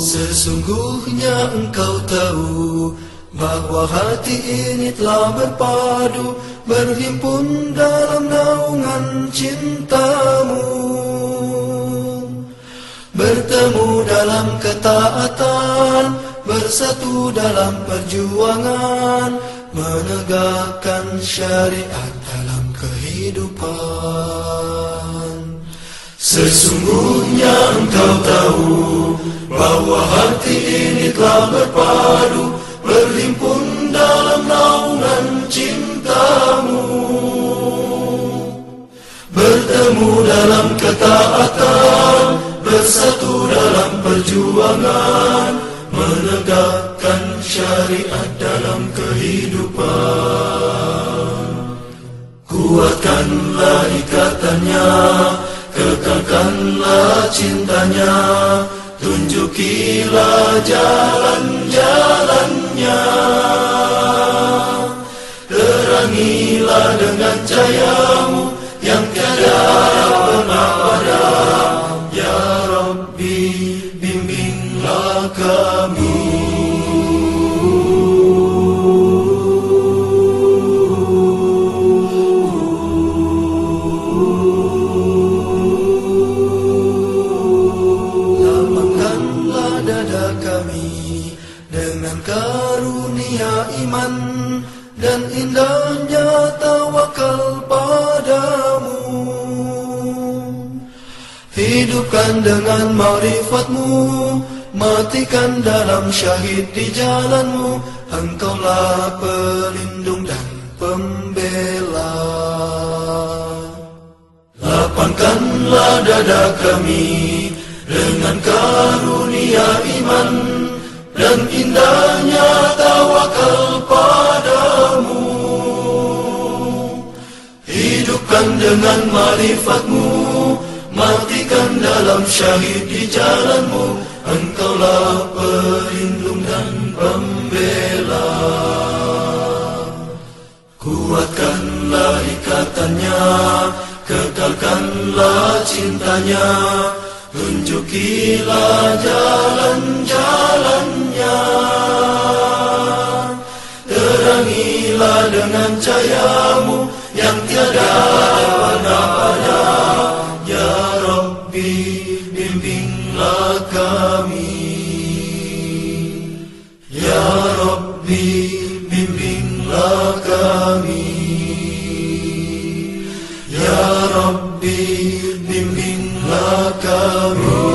Sesungguhnya engkau tahu bahwa hati ini telah berpadu, berhimpun dalam naungan cintamu, bertemu dalam ketaatan, bersatu dalam perjuangan, menegakkan syariat dalam kehidupan. Sesungguhnya engkau tahu bahwa hati ini telah berpadu, berhimpun dalam naungan cintamu, bertemu dalam ketaatan, bersatu dalam perjuangan, menegakkan syariat dalam kehidupan. Kuatkanlah ikatannya, kekalkanlah cintanya, tunjukilah jalan-jalannya, terangilah dengan cahayamu yang tiada pernah padam. Ya Rabbi, bimbinglah kami. Dengan karunia iman dan indahnya tawakal padamu, hidupkan dengan ma'rifatmu, matikan dalam syahid di jalanmu. Engkaulah pelindung dan pembela. Lapangkanlah dada kami dengan karunia iman dan indahnya tawakal padamu, hidupkan dengan ma'rifatmu, matikan dalam syahid di jalanmu. Engkaulah pelindung dan pembela. Kuatkanlah ikatannya, kekalkanlah cintanya, tunjukilah jalan-jalannya, terangilah dengan cahayamu yang tiada pernah padam. Ya Rabbi, bimbinglah kami. Ya Rabbi, bimbinglah kami. Ya Rabbi, bimbinglah kami.